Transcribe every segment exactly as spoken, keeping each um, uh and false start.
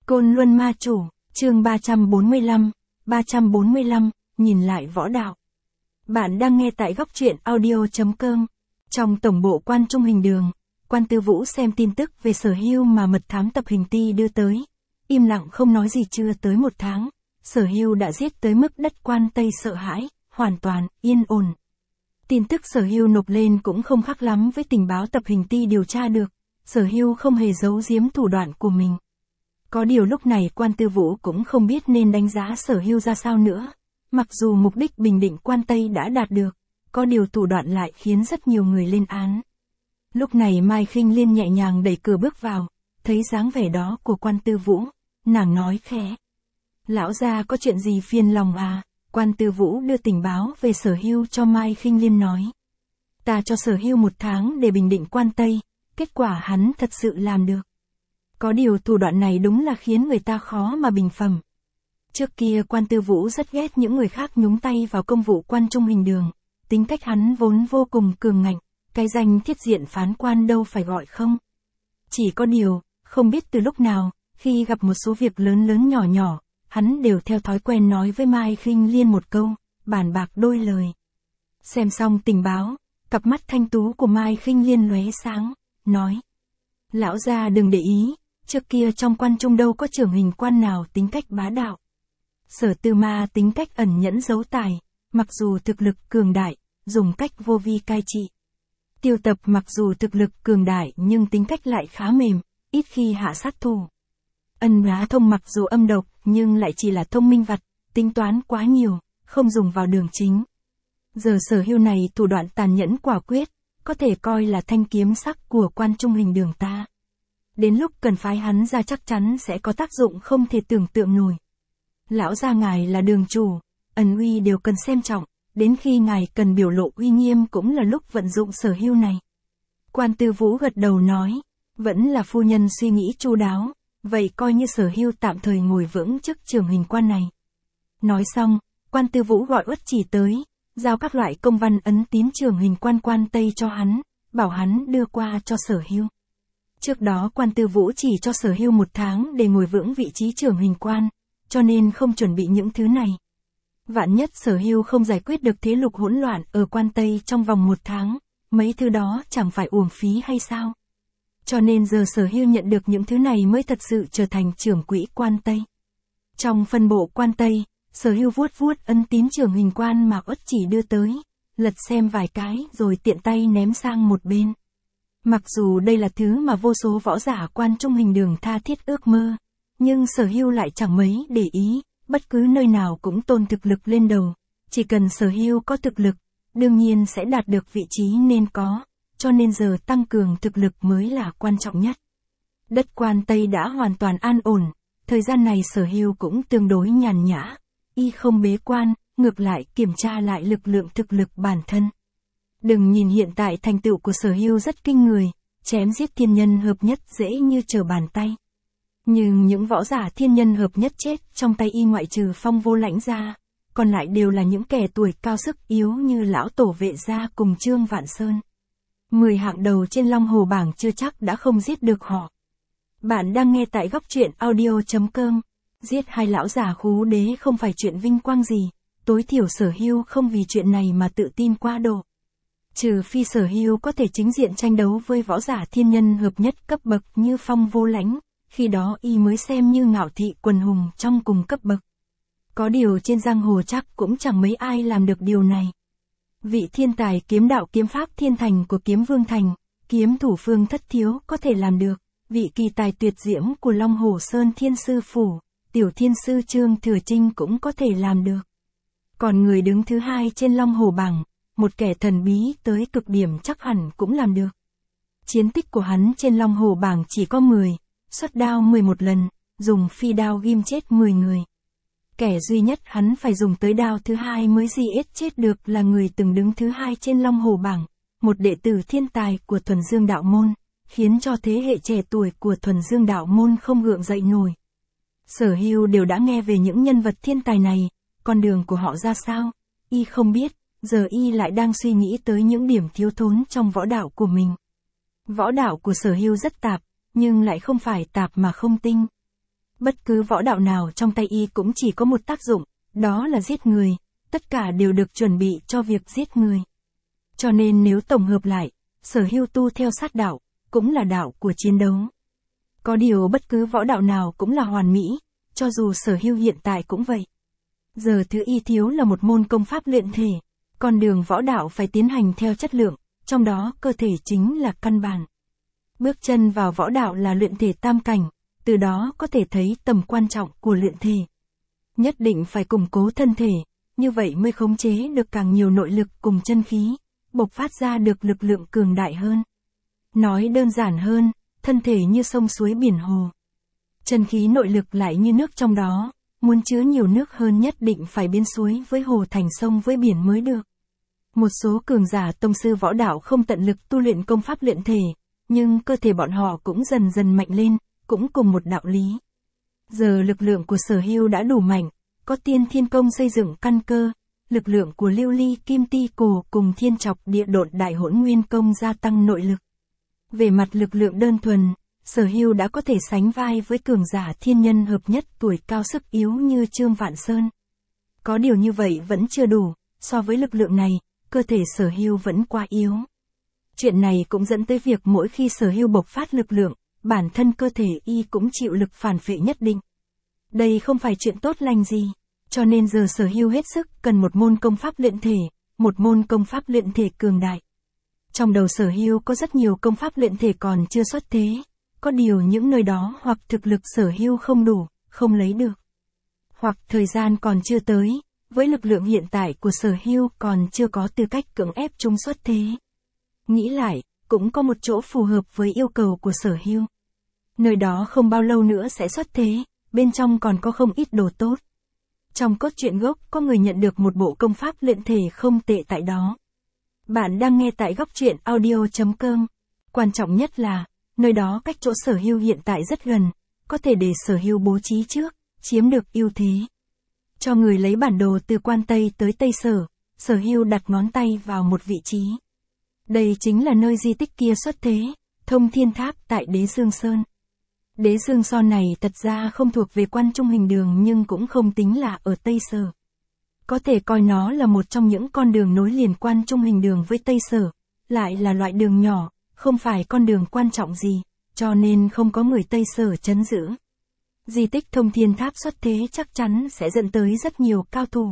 Côn Luân Ma Chủ, chương ba trăm bốn mươi lăm, ba trăm bốn mươi lăm, nhìn lại võ đạo. Bạn đang nghe tại góc truyện audio chấm com. Trong tổng bộ Quan Trung Hình Đường, Quan Tư Vũ xem tin tức về Sở Hưu mà mật thám tập hình ti đưa tới. Im lặng không nói gì chưa tới một tháng, Sở Hưu đã giết tới mức đất Quan Tây sợ hãi, hoàn toàn, yên ổn. Tin tức Sở Hưu nộp lên cũng không khác lắm với tình báo tập hình ti điều tra được, Sở Hưu không hề giấu giếm thủ đoạn của mình. Có điều lúc này Quan Tư Vũ cũng không biết nên đánh giá Sở Hưu ra sao nữa. Mặc dù mục đích bình định Quan Tây đã đạt được, có điều thủ đoạn lại khiến rất nhiều người lên án. Lúc này Mai Khinh Liên nhẹ nhàng đẩy cửa bước vào, thấy dáng vẻ đó của Quan Tư Vũ, nàng nói khẽ: "Lão gia có chuyện gì phiền lòng à?" Quan Tư Vũ đưa tình báo về Sở Hưu cho Mai Khinh Liên nói: "Ta cho Sở Hưu một tháng để bình định Quan Tây, kết quả hắn thật sự làm được. Có điều thủ đoạn này đúng là khiến người ta khó mà bình phẩm." Trước kia Quan Tư Vũ rất ghét những người khác nhúng tay vào công vụ Quan Trung Hình Đường, tính cách hắn vốn vô cùng cường ngạnh, cái danh thiết diện phán quan đâu phải gọi không. Chỉ có điều, không biết từ lúc nào, khi gặp một số việc lớn lớn nhỏ nhỏ, hắn đều theo thói quen nói với Mai Khinh Liên một câu, bàn bạc đôi lời. Xem xong tình báo, cặp mắt thanh tú của Mai Khinh Liên lóe sáng, nói: "Lão gia đừng để ý, trước kia trong Quan Trung đâu có trưởng hình quan nào tính cách bá đạo. Sở Tư Ma tính cách ẩn nhẫn giấu tài, mặc dù thực lực cường đại, dùng cách vô vi cai trị. Tiêu Tập mặc dù thực lực cường đại nhưng tính cách lại khá mềm, ít khi hạ sát thủ. Ân Bá Thông mặc dù âm độc nhưng lại chỉ là thông minh vặt, tính toán quá nhiều, không dùng vào đường chính. Giờ Sở Hưu này thủ đoạn tàn nhẫn quả quyết, có thể coi là thanh kiếm sắc của Quan Trung Hình Đường ta. Đến lúc cần phái hắn ra chắc chắn sẽ có tác dụng không thể tưởng tượng nổi. Lão gia ngài là đường chủ, ân uy đều cần xem trọng, đến khi ngài cần biểu lộ uy nghiêm cũng là lúc vận dụng Sở Hưu này." Quan Tư Vũ gật đầu nói: "Vẫn là phu nhân suy nghĩ chu đáo, vậy coi như Sở Hưu tạm thời ngồi vững chức trưởng hình quan này." Nói xong, Quan Tư Vũ gọi Uất Chỉ tới, giao các loại công văn ấn tín trưởng hình quan Quan Tây cho hắn, bảo hắn đưa qua cho Sở Hưu. Trước đó Quan Tư Vũ chỉ cho Sở Hưu một tháng để ngồi vững vị trí trưởng hình quan, cho nên không chuẩn bị những thứ này. Vạn nhất Sở Hưu không giải quyết được thế lục hỗn loạn ở Quan Tây trong vòng một tháng, mấy thứ đó chẳng phải uổng phí hay sao? Cho nên giờ Sở Hưu nhận được những thứ này mới thật sự trở thành trưởng quỹ Quan Tây. Trong phân bộ Quan Tây, Sở Hưu vuốt vuốt ấn tín trưởng hình quan mà Uất Chỉ đưa tới, lật xem vài cái rồi tiện tay ném sang một bên. Mặc dù đây là thứ mà vô số võ giả Quan Trung Hình Đường tha thiết ước mơ, nhưng Sở Hưu lại chẳng mấy để ý, bất cứ nơi nào cũng tôn thực lực lên đầu, chỉ cần Sở Hưu có thực lực, đương nhiên sẽ đạt được vị trí nên có, cho nên giờ tăng cường thực lực mới là quan trọng nhất. Đất Quan Tây đã hoàn toàn an ổn, thời gian này Sở Hưu cũng tương đối nhàn nhã, y không bế quan, ngược lại kiểm tra lại lực lượng thực lực bản thân. Đừng nhìn hiện tại thành tựu của Sở Hưu rất kinh người, chém giết thiên nhân hợp nhất dễ như trở bàn tay. Nhưng những võ giả thiên nhân hợp nhất chết trong tay y ngoại trừ Phong Vô Lãnh ra, còn lại đều là những kẻ tuổi cao sức yếu như lão tổ Vệ gia cùng Trương Vạn Sơn. Mười hạng đầu trên Long Hồ bảng chưa chắc đã không giết được họ. Bạn đang nghe tại góc truyện audio chấm com. Giết hai lão già khú đế không phải chuyện vinh quang gì, tối thiểu Sở Hưu không vì chuyện này mà tự tin quá độ. Trừ phi Sở Hưu có thể chính diện tranh đấu với võ giả thiên nhân hợp nhất cấp bậc như Phong Vô Lãnh, khi đó y mới xem như ngạo thị quần hùng trong cùng cấp bậc. Có điều trên giang hồ chắc cũng chẳng mấy ai làm được điều này. Vị thiên tài kiếm đạo kiếm pháp thiên thành của Kiếm Vương Thành, kiếm thủ Phương Thất Thiếu có thể làm được, vị kỳ tài tuyệt diễm của Long Hồ Sơn Thiên Sư Phủ, Tiểu Thiên Sư Trương Thừa Trinh cũng có thể làm được. Còn người đứng thứ hai trên Long Hồ bảng, một kẻ thần bí tới cực điểm chắc hẳn cũng làm được. Chiến tích của hắn trên Long Hồ bảng chỉ có mười, xuất đao mười một lần, dùng phi đao ghim chết mười người. Kẻ duy nhất hắn phải dùng tới đao thứ hai mới di ết chết được là người từng đứng thứ hai trên Long Hồ bảng, một đệ tử thiên tài của Thuần Dương Đạo Môn, khiến cho thế hệ trẻ tuổi của Thuần Dương Đạo Môn không gượng dậy nổi. Sở Hưu đều đã nghe về những nhân vật thiên tài này, con đường của họ ra sao, y không biết, giờ y lại đang suy nghĩ tới những điểm thiếu thốn trong võ đạo của mình. Võ đạo của Sở Hưu rất tạp, nhưng lại không phải tạp mà không tinh. Bất cứ võ đạo nào trong tay y cũng chỉ có một tác dụng, đó là giết người, tất cả đều được chuẩn bị cho việc giết người. Cho nên nếu tổng hợp lại, Sở Hưu tu theo sát đạo, cũng là đạo của chiến đấu. Có điều bất cứ võ đạo nào cũng là hoàn mỹ, cho dù Sở Hưu hiện tại cũng vậy. Giờ thứ y thiếu là một môn công pháp luyện thể, con đường võ đạo phải tiến hành theo chất lượng, trong đó cơ thể chính là căn bản. Bước chân vào võ đạo là luyện thể tam cảnh, từ đó có thể thấy tầm quan trọng của luyện thể. Nhất định phải củng cố thân thể, như vậy mới khống chế được càng nhiều nội lực cùng chân khí, bộc phát ra được lực lượng cường đại hơn. Nói đơn giản hơn, thân thể như sông suối biển hồ. Chân khí nội lực lại như nước trong đó, muốn chứa nhiều nước hơn nhất định phải biến suối với hồ thành sông với biển mới được. Một số cường giả tông sư võ đạo không tận lực tu luyện công pháp luyện thể, nhưng cơ thể bọn họ cũng dần dần mạnh lên, cũng cùng một đạo lý. Giờ lực lượng của Sở Hưu đã đủ mạnh, có tiên thiên công xây dựng căn cơ, lực lượng của lưu ly kim ti cổ cùng thiên chọc địa độn đại hỗn nguyên công gia tăng nội lực. Về mặt lực lượng đơn thuần, Sở Hưu đã có thể sánh vai với cường giả thiên nhân hợp nhất tuổi cao sức yếu như Trương Vạn Sơn. Có điều như vậy vẫn chưa đủ, so với lực lượng này, cơ thể Sở Hưu vẫn quá yếu. Chuyện này cũng dẫn tới việc mỗi khi Sở Hưu bộc phát lực lượng, bản thân cơ thể y cũng chịu lực phản phệ nhất định. Đây không phải chuyện tốt lành gì, cho nên giờ Sở Hưu hết sức cần một môn công pháp luyện thể, một môn công pháp luyện thể cường đại. Trong đầu Sở Hưu có rất nhiều công pháp luyện thể còn chưa xuất thế, có điều những nơi đó hoặc thực lực Sở Hưu không đủ, không lấy được, hoặc thời gian còn chưa tới, với lực lượng hiện tại của Sở Hưu còn chưa có tư cách cưỡng ép chúng xuất thế. Nghĩ lại, cũng có một chỗ phù hợp với yêu cầu của Sở Hưu. Nơi đó không bao lâu nữa sẽ xuất thế, bên trong còn có không ít đồ tốt. Trong cốt truyện gốc có người nhận được một bộ công pháp luyện thể không tệ tại đó. Bạn đang nghe tại góc truyện audio chấm com. Quan trọng nhất là, nơi đó cách chỗ Sở Hưu hiện tại rất gần, có thể để Sở Hưu bố trí trước, chiếm được ưu thế. Cho người lấy bản đồ từ Quan Tây tới Tây Sở, Sở Hưu đặt ngón tay vào một vị trí. Đây chính là nơi di tích kia xuất thế, Thông Thiên Tháp tại Đế Dương Sơn. Đế Dương Sơn này thật ra không thuộc về Quan Trung Hình Đường nhưng cũng không tính là ở Tây Sở. Có thể coi nó là một trong những con đường nối liền Quan Trung Hình Đường với Tây Sở, lại là loại đường nhỏ, không phải con đường quan trọng gì, cho nên không có người Tây Sở trấn giữ. Di tích Thông Thiên Tháp xuất thế chắc chắn sẽ dẫn tới rất nhiều cao thủ.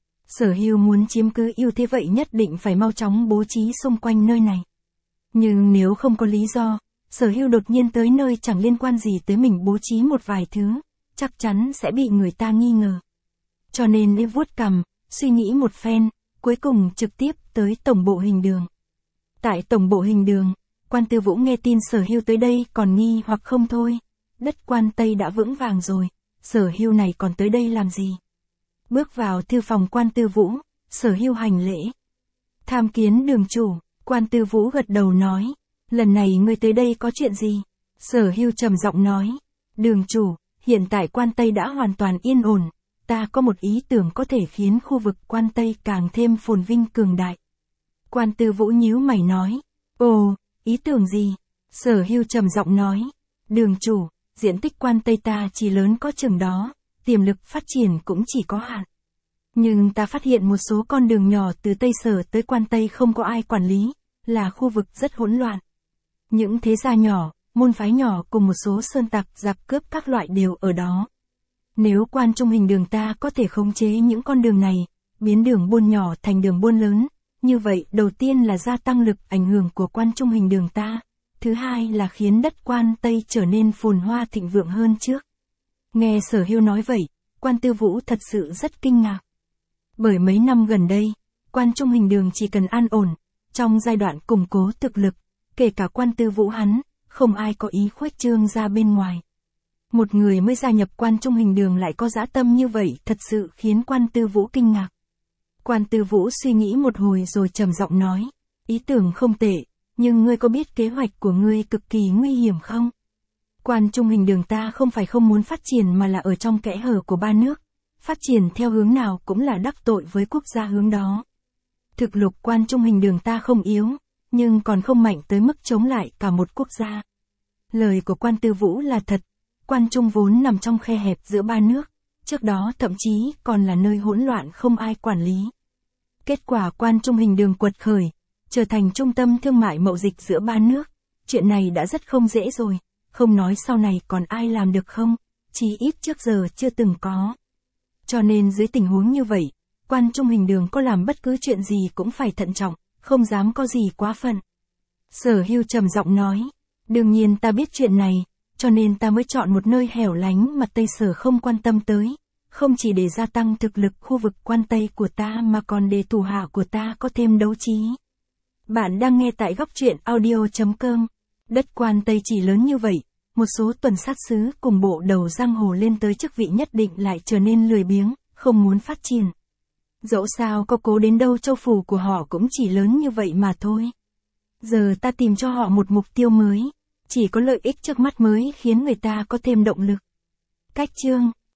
Sở Hưu muốn chiếm cứ ưu thế vậy nhất định phải mau chóng bố trí xung quanh nơi này. Nhưng nếu không có lý do, Sở Hưu đột nhiên tới nơi chẳng liên quan gì tới mình bố trí một vài thứ, chắc chắn sẽ bị người ta nghi ngờ. Cho nên đi vuốt cằm, suy nghĩ một phen, cuối cùng trực tiếp tới tổng bộ Hình Đường. Tại tổng bộ Hình Đường, Quan Tư Vũ nghe tin Sở Hưu tới đây còn nghi hoặc không thôi. Đất Quan Tây đã vững vàng rồi, Sở Hưu này còn tới đây làm gì? Bước vào thư phòng Quan Tư Vũ, Sở Hưu hành lễ. Tham kiến đường chủ, Quan Tư Vũ gật đầu nói, lần này ngươi tới đây có chuyện gì? Sở Hưu trầm giọng nói, đường chủ, hiện tại Quan Tây đã hoàn toàn yên ổn, ta có một ý tưởng có thể khiến khu vực Quan Tây càng thêm phồn vinh cường đại. Quan Tư Vũ nhíu mày nói, ồ, ý tưởng gì? Sở Hưu trầm giọng nói, đường chủ, diện tích Quan Tây ta chỉ lớn có chừng đó, tiềm lực phát triển cũng chỉ có hạn. Nhưng ta phát hiện một số con đường nhỏ từ Tây Sở tới Quan Tây không có ai quản lý, là khu vực rất hỗn loạn. Những thế gia nhỏ, môn phái nhỏ cùng một số sơn tặc giặc cướp các loại đều ở đó. Nếu Quan Trung Hình Đường ta có thể khống chế những con đường này, biến đường buôn nhỏ thành đường buôn lớn, như vậy đầu tiên là gia tăng lực ảnh hưởng của Quan Trung Hình Đường ta, thứ hai là khiến đất Quan Tây trở nên phồn hoa thịnh vượng hơn trước. Nghe Sở Hưu nói vậy, Quan Tư Vũ thật sự rất kinh ngạc. Bởi mấy năm gần đây, Quan Trung Hình Đường chỉ cần an ổn, trong giai đoạn củng cố thực lực, kể cả Quan Tư Vũ hắn, không ai có ý khuếch trương ra bên ngoài. Một người mới gia nhập Quan Trung Hình Đường lại có dã tâm như vậy thật sự khiến Quan Tư Vũ kinh ngạc. Quan Tư Vũ suy nghĩ một hồi rồi trầm giọng nói, ý tưởng không tệ, nhưng ngươi có biết kế hoạch của ngươi cực kỳ nguy hiểm không? Quan Trung Hình Đường ta không phải không muốn phát triển mà là ở trong kẽ hở của ba nước, phát triển theo hướng nào cũng là đắc tội với quốc gia hướng đó. Thực lực Quan Trung Hình Đường ta không yếu, nhưng còn không mạnh tới mức chống lại cả một quốc gia. Lời của Quan Tư Vũ là thật, Quan Trung vốn nằm trong khe hẹp giữa ba nước, trước đó thậm chí còn là nơi hỗn loạn không ai quản lý. Kết quả Quan Trung Hình Đường quật khởi, trở thành trung tâm thương mại mậu dịch giữa ba nước. Chuyện này đã rất không dễ rồi, không nói sau này còn ai làm được không, chí ít trước giờ chưa từng có. Cho nên dưới tình huống như vậy, Quan Trung Hình Đường có làm bất cứ chuyện gì cũng phải thận trọng, không dám có gì quá phận. Sở Hưu trầm giọng nói, đương nhiên ta biết chuyện này, cho nên ta mới chọn một nơi hẻo lánh mà Tây Sở không quan tâm tới, không chỉ để gia tăng thực lực khu vực Quan Tây của ta mà còn để thủ hạ của ta có thêm đấu trí. Bạn đang nghe tại góc truyện audio chấm com. Đất Quan Tây chỉ lớn như vậy, một số tuần sát sứ cùng bộ đầu giang hồ lên tới chức vị nhất định lại trở nên lười biếng, không muốn phát triển. Dẫu sao có cố đến đâu châu phủ của họ cũng chỉ lớn như vậy mà thôi. Giờ ta tìm cho họ một mục tiêu mới, chỉ có lợi ích trước mắt mới khiến người ta có thêm động lực. Cách chương